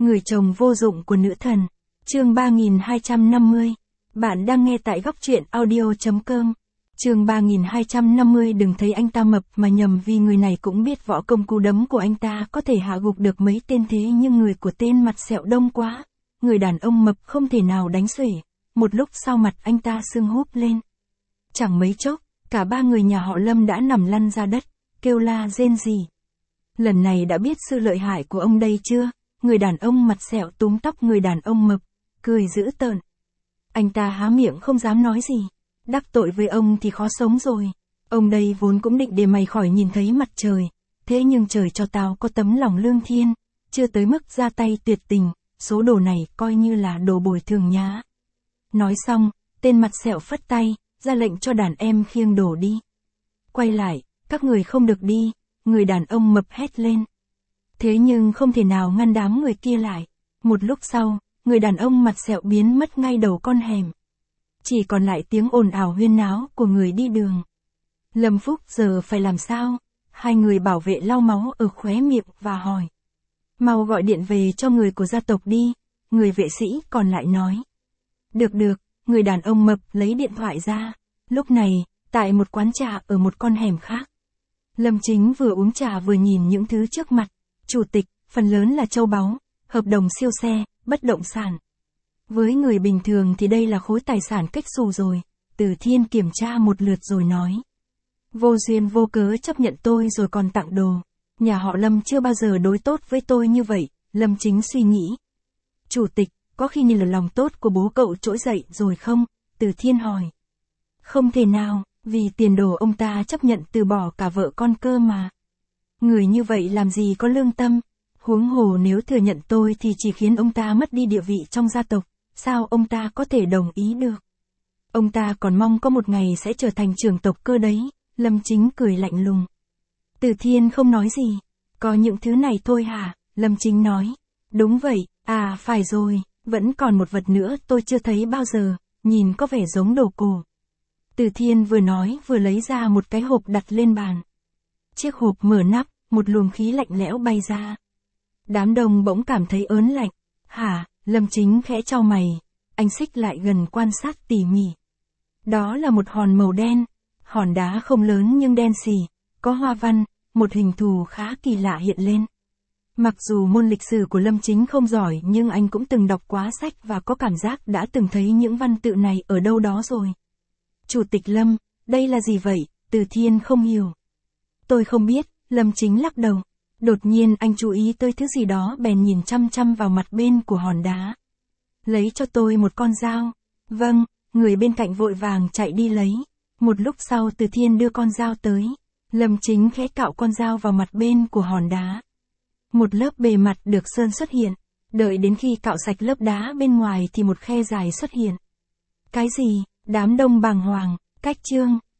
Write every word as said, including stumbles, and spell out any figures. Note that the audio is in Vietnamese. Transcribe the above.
Người chồng vô dụng của nữ thần. Chương ba nghìn hai trăm năm mươi. Bạn đang nghe tại góc truyện audio chấm com. Chương ba nghìn hai trăm năm mươi. Đừng thấy anh ta mập mà nhầm, vì người này cũng biết võ công cú đấm của anh ta có thể hạ gục được mấy tên, thế nhưng người của tên mặt sẹo đông quá. Người đàn ông mập không thể nào đánh xuể. Một lúc sau mặt anh ta sưng húp lên. Chẳng mấy chốc, cả ba người nhà họ Lâm đã nằm lăn ra đất, kêu la rên rỉ. Lần này đã biết sự lợi hại của ông đây chưa? Người đàn ông mặt sẹo túm tóc người đàn ông mập, cười dữ tợn. Anh ta há miệng không dám nói gì. Đắc tội với ông thì khó sống rồi. Ông đây vốn cũng định để mày khỏi nhìn thấy mặt trời. Thế nhưng trời cho tao có tấm lòng lương thiên. Chưa tới mức ra tay tuyệt tình. Số đồ này coi như là đồ bồi thường nhá. Nói xong, tên mặt sẹo phất tay, ra lệnh cho đàn em khiêng đồ đi. Quay lại, các người không được đi. Người đàn ông mập hét lên. Thế nhưng không thể nào ngăn đám người kia lại. Một lúc sau, người đàn ông mặt sẹo biến mất ngay đầu con hẻm. Chỉ còn lại tiếng ồn ào huyên náo của người đi đường. Lâm Phúc giờ phải làm sao? Hai người bảo vệ lau máu ở khóe miệng và hỏi. Mau gọi điện về cho người của gia tộc đi. Người vệ sĩ còn lại nói. Được được, người đàn ông mập lấy điện thoại ra. Lúc này, tại một quán trà ở một con hẻm khác. Lâm Chính vừa uống trà vừa nhìn những thứ trước mặt. Chủ tịch, phần lớn là châu báu, hợp đồng siêu xe, bất động sản. Với người bình thường thì đây là khối tài sản cách xù rồi. Từ Thiên kiểm tra một lượt rồi nói. Vô duyên vô cớ chấp nhận tôi rồi còn tặng đồ. Nhà họ Lâm chưa bao giờ đối tốt với tôi như vậy, Lâm Chính suy nghĩ. Chủ tịch, có khi nhìn là lòng tốt của bố cậu trỗi dậy rồi không? Từ Thiên hỏi. Không thể nào, vì tiền đồ ông ta chấp nhận từ bỏ cả vợ con cơ mà. Người như vậy làm gì có lương tâm? Huống hồ nếu thừa nhận tôi thì chỉ khiến ông ta mất đi địa vị trong gia tộc. Sao ông ta có thể đồng ý được? Ông ta còn mong có một ngày sẽ trở thành trưởng tộc cơ đấy. Lâm Chính cười lạnh lùng. Từ Thiên không nói gì. Có những thứ này thôi hả? Lâm Chính nói. Đúng vậy, à phải rồi, vẫn còn một vật nữa tôi chưa thấy bao giờ, nhìn có vẻ giống đồ cổ. Từ Thiên vừa nói vừa lấy ra một cái hộp đặt lên bàn. Chiếc hộp mở nắp, một luồng khí lạnh lẽo bay ra. Đám đông bỗng cảm thấy ớn lạnh. Hả? Lâm Chính khẽ chau mày. Anh xích lại gần quan sát tỉ mỉ. Đó là một hòn màu đen. Hòn đá không lớn nhưng đen xì, có hoa văn, một hình thù khá kỳ lạ hiện lên. Mặc dù môn lịch sử của Lâm Chính không giỏi nhưng anh cũng từng đọc quá sách và có cảm giác đã từng thấy những văn tự này ở đâu đó rồi. Chủ tịch Lâm, đây là gì vậy? Từ Thiên không hiểu. Tôi không biết, Lâm Chính lắc đầu. Đột nhiên anh chú ý tới thứ gì đó bèn nhìn chăm chăm vào mặt bên của hòn đá. Lấy cho tôi một con dao. Vâng, người bên cạnh vội vàng chạy đi lấy. Một lúc sau Từ Thiên đưa con dao tới. Lâm Chính khẽ cạo con dao vào mặt bên của hòn đá. Một lớp bề mặt được sơn xuất hiện. Đợi đến khi cạo sạch lớp đá bên ngoài thì một khe dài xuất hiện. Cái gì? Đám đông bàng hoàng. Cách chương.